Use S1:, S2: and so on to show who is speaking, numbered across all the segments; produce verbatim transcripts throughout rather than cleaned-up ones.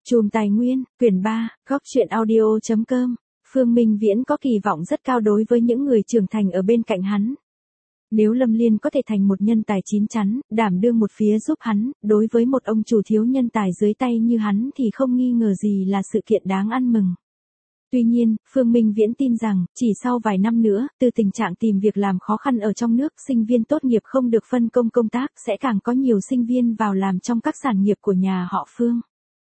S1: Chùm Tài Nguyên, quyển ba, góc truyện audio chấm com. Phương Minh Viễn có kỳ vọng rất cao đối với những người trưởng thành ở bên cạnh hắn. Nếu Lâm Liên có thể thành một nhân tài chín chắn, đảm đương một phía giúp hắn, đối với một ông chủ thiếu nhân tài dưới tay như hắn thì không nghi ngờ gì là sự kiện đáng ăn mừng. Tuy nhiên, Phương Minh Viễn tin rằng, chỉ sau vài năm nữa, từ tình trạng tìm việc làm khó khăn ở trong nước, sinh viên tốt nghiệp không được phân công công tác, sẽ càng có nhiều sinh viên vào làm trong các sản nghiệp của nhà họ Phương.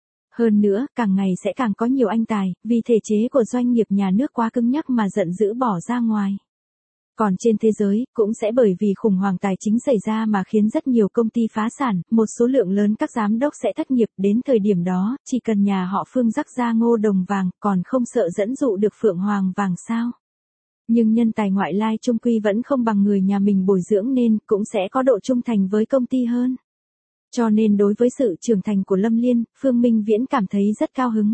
S1: Hơn nữa, càng ngày sẽ càng có nhiều anh tài, vì thể chế của doanh nghiệp nhà nước quá cứng nhắc mà giận dữ bỏ ra ngoài. Còn trên thế giới, cũng sẽ bởi vì khủng hoảng tài chính xảy ra mà khiến rất nhiều công ty phá sản, một số lượng lớn các giám đốc sẽ thất nghiệp, đến thời điểm đó, chỉ cần nhà họ Phương rắc ra ngô đồng vàng, còn không sợ dẫn dụ được phượng hoàng vàng sao. Nhưng nhân tài ngoại lai chung quy vẫn không bằng người nhà mình bồi dưỡng nên, cũng sẽ có độ trung thành với công ty hơn. Cho nên đối với sự trưởng thành của Lâm Liên, Phương Minh Viễn cảm thấy rất cao hứng.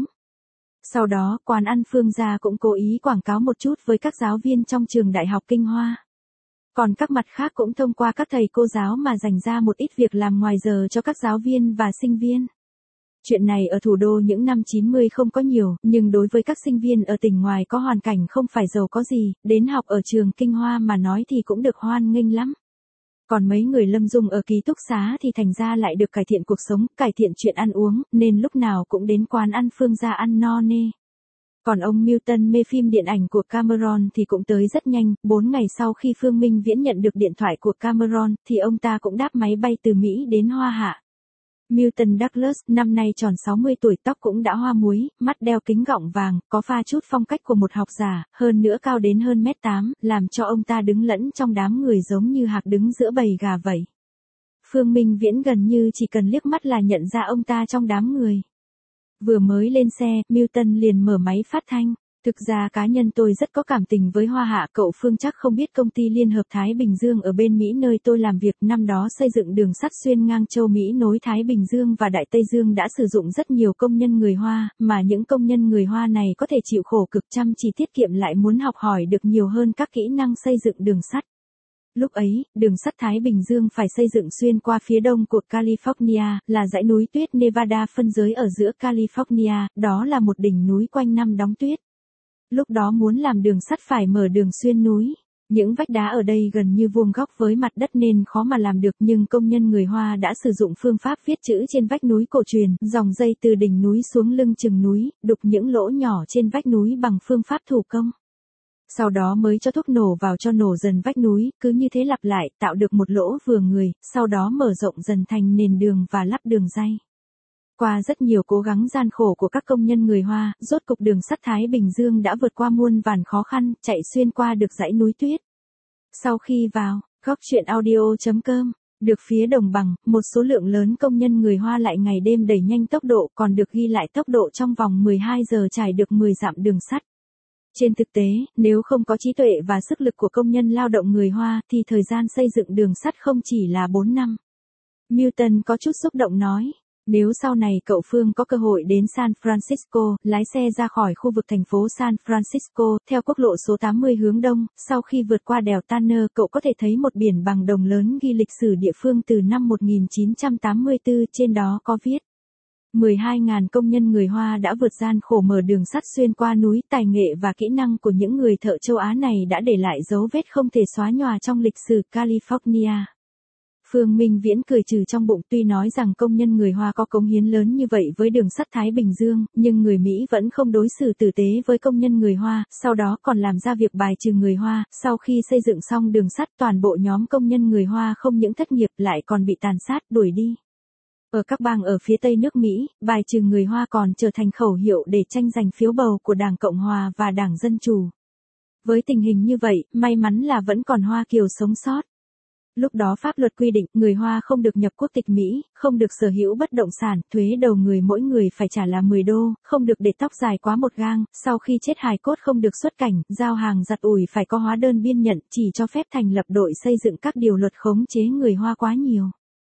S1: Sau đó, quán ăn Phương gia cũng cố ý quảng cáo một chút với các giáo viên trong trường Đại học Kinh Hoa. Còn các mặt khác cũng thông qua các thầy cô giáo mà dành ra một ít việc làm ngoài giờ cho các giáo viên và sinh viên. Chuyện này ở thủ đô những năm chín mươi không có nhiều, nhưng đối với các sinh viên ở tỉnh ngoài có hoàn cảnh không phải giàu có gì, đến học ở trường Kinh Hoa mà nói thì cũng được hoan nghênh lắm. Còn mấy người Lâm Dung ở ký túc xá thì thành ra lại được cải thiện cuộc sống, cải thiện chuyện ăn uống, nên lúc nào cũng đến quán ăn Phương gia ăn no nê. Còn ông Milton mê phim điện ảnh của Cameron thì cũng tới rất nhanh, bốn ngày sau khi Phương Minh Viễn nhận được điện thoại của Cameron, thì ông ta cũng đáp máy bay từ Mỹ đến Hoa Hạ. Milton Douglas, năm nay tròn sáu mươi tuổi, tóc cũng đã hoa muối, mắt đeo kính gọng vàng, có pha chút phong cách của một học giả, hơn nữa cao đến hơn mét tám, làm cho ông ta đứng lẫn trong đám người giống như hạc đứng giữa bầy gà vậy. Phương Minh Viễn gần như chỉ cần liếc mắt là nhận ra ông ta trong đám người. Vừa mới lên xe, Milton liền mở máy phát thanh. Thực ra cá nhân tôi rất có cảm tình với Hoa Hạ, cậu Phương chắc không biết công ty Liên hợp Thái Bình Dương ở bên Mỹ nơi tôi làm việc năm đó xây dựng đường sắt xuyên ngang châu Mỹ nối Thái Bình Dương và Đại Tây Dương đã sử dụng rất nhiều công nhân người Hoa, mà những công nhân người Hoa này có thể chịu khổ cực chăm chỉ tiết kiệm lại muốn học hỏi được nhiều hơn các kỹ năng xây dựng đường sắt. Lúc ấy, đường sắt Thái Bình Dương phải xây dựng xuyên qua phía đông của California, là dãy núi tuyết Nevada phân giới ở giữa California, đó là một đỉnh núi quanh năm đóng tuyết. Lúc đó muốn làm đường sắt phải mở đường xuyên núi. Những vách đá ở đây gần như vuông góc với mặt đất nên khó mà làm được, nhưng công nhân người Hoa đã sử dụng phương pháp viết chữ trên vách núi cổ truyền, dòng dây từ đỉnh núi xuống lưng chừng núi, đục những lỗ nhỏ trên vách núi bằng phương pháp thủ công. Sau đó mới cho thuốc nổ vào cho nổ dần vách núi, cứ như thế lặp lại, tạo được một lỗ vừa người, sau đó mở rộng dần thành nền đường và lắp đường ray. Qua rất nhiều cố gắng gian khổ của các công nhân người Hoa, rốt cục đường sắt Thái Bình Dương đã vượt qua muôn vàn khó khăn, chạy xuyên qua được dãy núi tuyết. Sau khi vào, góc truyện audio chấm com, được phía đồng bằng, một số lượng lớn công nhân người Hoa lại ngày đêm đẩy nhanh tốc độ, còn được ghi lại tốc độ trong vòng mười hai giờ trải được mười dặm đường sắt. Trên thực tế, nếu không có trí tuệ và sức lực của công nhân lao động người Hoa, thì thời gian xây dựng đường sắt không chỉ là bốn năm. Milton có chút xúc động nói. Nếu sau này cậu Phương có cơ hội đến San Francisco, lái xe ra khỏi khu vực thành phố San Francisco, theo quốc lộ số tám mươi hướng đông, sau khi vượt qua đèo Tanner, cậu có thể thấy một biển bằng đồng lớn ghi lịch sử địa phương từ năm một nghìn chín trăm tám mươi tư, trên đó có viết. mười hai nghìn công nhân người Hoa đã vượt gian khổ mở đường sắt xuyên qua núi, tài nghệ và kỹ năng của những người thợ châu Á này đã để lại dấu vết không thể xóa nhòa trong lịch sử California. Phương Minh Viễn cười trừ trong bụng, tuy nói rằng công nhân người Hoa có cống hiến lớn như vậy với đường sắt Thái Bình Dương, nhưng người Mỹ vẫn không đối xử tử tế với công nhân người Hoa, sau đó còn làm ra việc bài trừ người Hoa. Sau khi xây dựng xong đường sắt, toàn bộ nhóm công nhân người Hoa không những thất nghiệp lại còn bị tàn sát, đuổi đi. Ở các bang ở phía tây nước Mỹ, bài trừ người Hoa còn trở thành khẩu hiệu để tranh giành phiếu bầu của Đảng Cộng Hòa và Đảng Dân Chủ. Với tình hình như vậy, may mắn là vẫn còn Hoa kiều sống sót. Lúc đó pháp luật quy định, người Hoa không được nhập quốc tịch Mỹ, không được sở hữu bất động sản, thuế đầu người mỗi người phải trả là mười đô, không được để tóc dài quá một gang, sau khi chết hài cốt không được xuất cảnh, giao hàng giặt ủi phải có hóa đơn biên nhận, chỉ cho phép thành lập đội xây dựng, các điều luật khống chế người Hoa quá nhiều.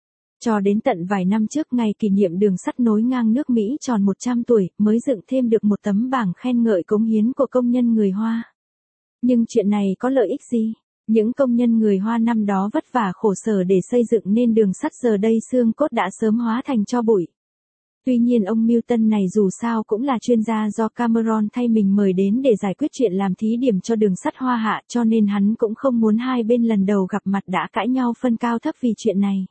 S1: Cho đến tận vài năm trước ngày kỷ niệm đường sắt nối ngang nước Mỹ tròn một trăm tuổi, mới dựng thêm được một tấm bảng khen ngợi cống hiến của công nhân người Hoa. Nhưng chuyện này có lợi ích gì? Những công nhân người Hoa năm đó vất vả khổ sở để xây dựng nên đường sắt giờ đây xương cốt đã sớm hóa thành tro bụi. Tuy nhiên ông Milton này dù sao cũng là chuyên gia do Cameron thay mình mời đến để giải quyết chuyện làm thí điểm cho đường sắt Hoa Hạ, cho nên hắn cũng không muốn hai bên lần đầu gặp mặt đã cãi nhau phân cao thấp vì chuyện này.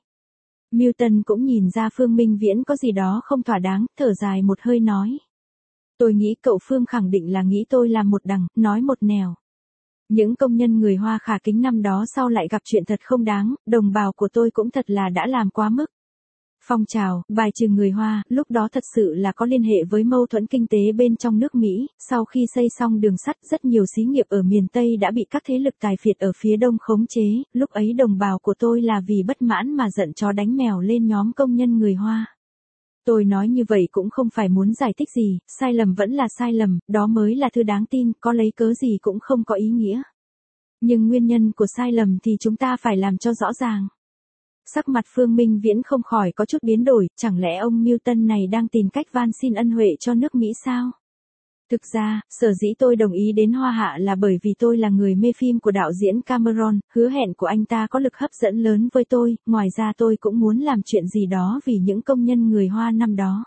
S1: Milton cũng nhìn ra Phương Minh Viễn có gì đó không thỏa đáng, thở dài một hơi nói. Tôi nghĩ cậu Phương khẳng định là nghĩ tôi làm một đằng, nói một nẻo. Những công nhân người Hoa khả kính năm đó sau lại gặp chuyện thật không đáng, đồng bào của tôi cũng thật là đã làm quá mức. Phong trào, bài trừ người Hoa, lúc đó thật sự là có liên hệ với mâu thuẫn kinh tế bên trong nước Mỹ, sau khi xây xong đường sắt rất nhiều xí nghiệp ở miền Tây đã bị các thế lực tài phiệt ở phía Đông khống chế, lúc ấy đồng bào của tôi là vì bất mãn mà giận chó đánh mèo lên nhóm công nhân người Hoa. Tôi nói như vậy cũng không phải muốn giải thích gì, sai lầm vẫn là sai lầm, đó mới là thứ đáng tin, có lấy cớ gì cũng không có ý nghĩa. Nhưng nguyên nhân của sai lầm thì chúng ta phải làm cho rõ ràng. Sắc mặt Phương Minh Viễn không khỏi có chút biến đổi, chẳng lẽ ông Milton này đang tìm cách van xin ân huệ cho nước Mỹ sao? Thực ra, sở dĩ tôi đồng ý đến Hoa Hạ là bởi vì tôi là người mê phim của đạo diễn Cameron, hứa hẹn của anh ta có lực hấp dẫn lớn với tôi, ngoài ra tôi cũng muốn làm chuyện gì đó vì những công nhân người Hoa năm đó.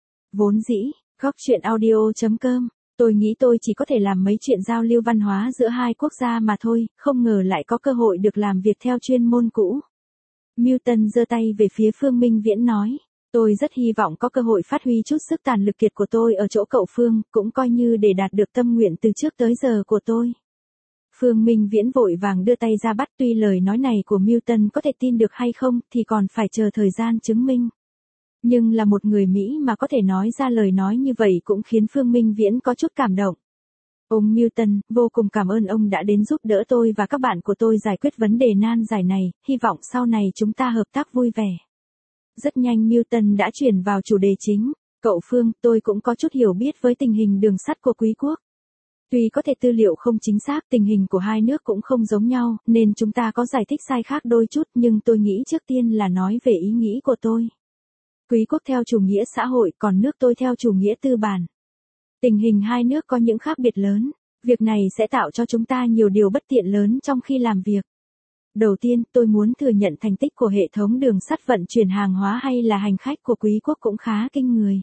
S1: Vốn dĩ, góc chuyện audio chấm com, tôi nghĩ tôi chỉ có thể làm mấy chuyện giao lưu văn hóa giữa hai quốc gia mà thôi, không ngờ lại có cơ hội được làm việc theo chuyên môn cũ. Milton giơ tay về phía Phương Minh Viễn nói, tôi rất hy vọng có cơ hội phát huy chút sức tàn lực kiệt của tôi ở chỗ cậu Phương, cũng coi như để đạt được tâm nguyện từ trước tới giờ của tôi. Phương Minh Viễn vội vàng đưa tay ra bắt, tuy lời nói này của Milton có thể tin được hay không thì còn phải chờ thời gian chứng minh. Nhưng là một người Mỹ mà có thể nói ra lời nói như vậy cũng khiến Phương Minh Viễn có chút cảm động. Ông Milton, vô cùng cảm ơn ông đã đến giúp đỡ tôi và các bạn của tôi giải quyết vấn đề nan giải này, hy vọng sau này chúng ta hợp tác vui vẻ. Rất nhanh Milton đã chuyển vào chủ đề chính. Cậu Phương, tôi cũng có chút hiểu biết với tình hình đường sắt của Quý quốc. Tuy có thể tư liệu không chính xác, tình hình của hai nước cũng không giống nhau, nên chúng ta có giải thích sai khác đôi chút, nhưng tôi nghĩ trước tiên là nói về ý nghĩ của tôi. Quý quốc theo chủ nghĩa xã hội, còn nước tôi theo chủ nghĩa tư bản. Tình hình hai nước có những khác biệt lớn, việc này sẽ tạo cho chúng ta nhiều điều bất tiện lớn trong khi làm việc. Đầu tiên, tôi muốn thừa nhận thành tích của hệ thống đường sắt vận chuyển hàng hóa hay là hành khách của Quý quốc cũng khá kinh người.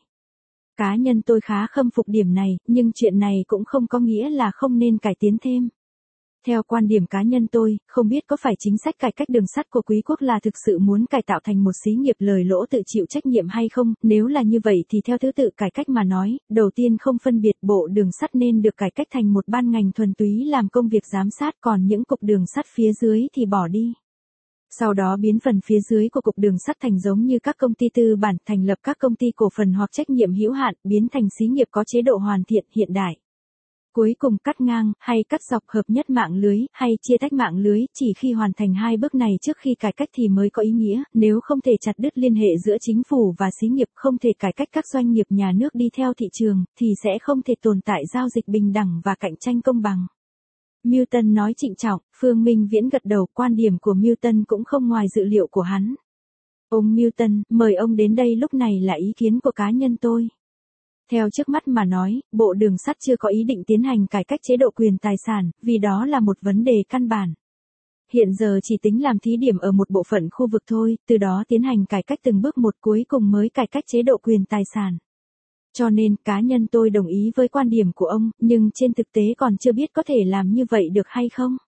S1: Cá nhân tôi khá khâm phục điểm này, nhưng chuyện này cũng không có nghĩa là không nên cải tiến thêm. Theo quan điểm cá nhân tôi, không biết có phải chính sách cải cách đường sắt của Quý quốc là thực sự muốn cải tạo thành một xí nghiệp lời lỗ tự chịu trách nhiệm hay không, nếu là như vậy thì theo thứ tự cải cách mà nói, đầu tiên không phân biệt bộ đường sắt nên được cải cách thành một ban ngành thuần túy làm công việc giám sát, còn những cục đường sắt phía dưới thì bỏ đi. Sau đó biến phần phía dưới của cục đường sắt thành giống như các công ty tư bản, thành lập các công ty cổ phần hoặc trách nhiệm hữu hạn, biến thành xí nghiệp có chế độ hoàn thiện hiện đại. Cuối cùng cắt ngang, hay cắt dọc hợp nhất mạng lưới, hay chia tách mạng lưới, chỉ khi hoàn thành hai bước này trước khi cải cách thì mới có ý nghĩa, nếu không thể chặt đứt liên hệ giữa chính phủ và xí nghiệp, không thể cải cách các doanh nghiệp nhà nước đi theo thị trường, thì sẽ không thể tồn tại giao dịch bình đẳng và cạnh tranh công bằng. Milton nói trịnh trọng, Phương Minh Viễn gật đầu, quan điểm của Milton cũng không ngoài dự liệu của hắn. Ông Milton, mời ông đến đây lúc này là ý kiến của cá nhân tôi. Theo trước mắt mà nói, Bộ Đường sắt chưa có ý định tiến hành cải cách chế độ quyền tài sản, vì đó là một vấn đề căn bản. Hiện giờ chỉ tính làm thí điểm ở một bộ phận khu vực thôi, từ đó tiến hành cải cách từng bước một, cuối cùng mới cải cách chế độ quyền tài sản. Cho nên, cá nhân tôi đồng ý với quan điểm của ông, nhưng trên thực tế còn chưa biết có thể làm như vậy được hay không.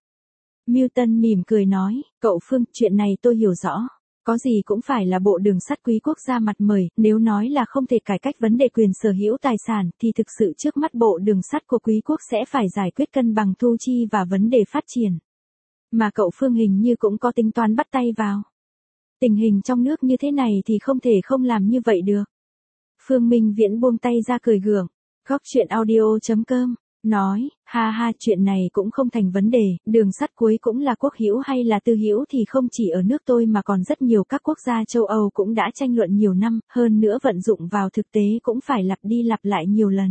S1: Milton mỉm cười nói, cậu Phương, chuyện này tôi hiểu rõ. Có gì cũng phải là Bộ Đường sắt Quý quốc ra mặt mời, nếu nói là không thể cải cách vấn đề quyền sở hữu tài sản, thì thực sự trước mắt Bộ Đường sắt của Quý quốc sẽ phải giải quyết cân bằng thu chi và vấn đề phát triển. Mà cậu Phương hình như cũng có tính toán bắt tay vào. Tình hình trong nước như thế này thì không thể không làm như vậy được. Phương Minh Viễn buông tay ra cười gượng, góc chuyện audio chấm com. Nói, ha ha, chuyện này cũng không thành vấn đề, đường sắt cuối cũng là quốc hữu hay là tư hữu thì không chỉ ở nước tôi mà còn rất nhiều các quốc gia châu Âu cũng đã tranh luận nhiều năm, hơn nữa vận dụng vào thực tế cũng phải lặp đi lặp lại nhiều lần.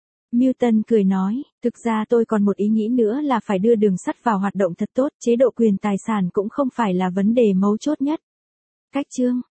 S1: Milton cười nói, thực ra tôi còn một ý nghĩ nữa là phải đưa đường sắt vào hoạt động thật tốt, chế độ quyền tài sản cũng không phải là vấn đề mấu chốt nhất. Cách chương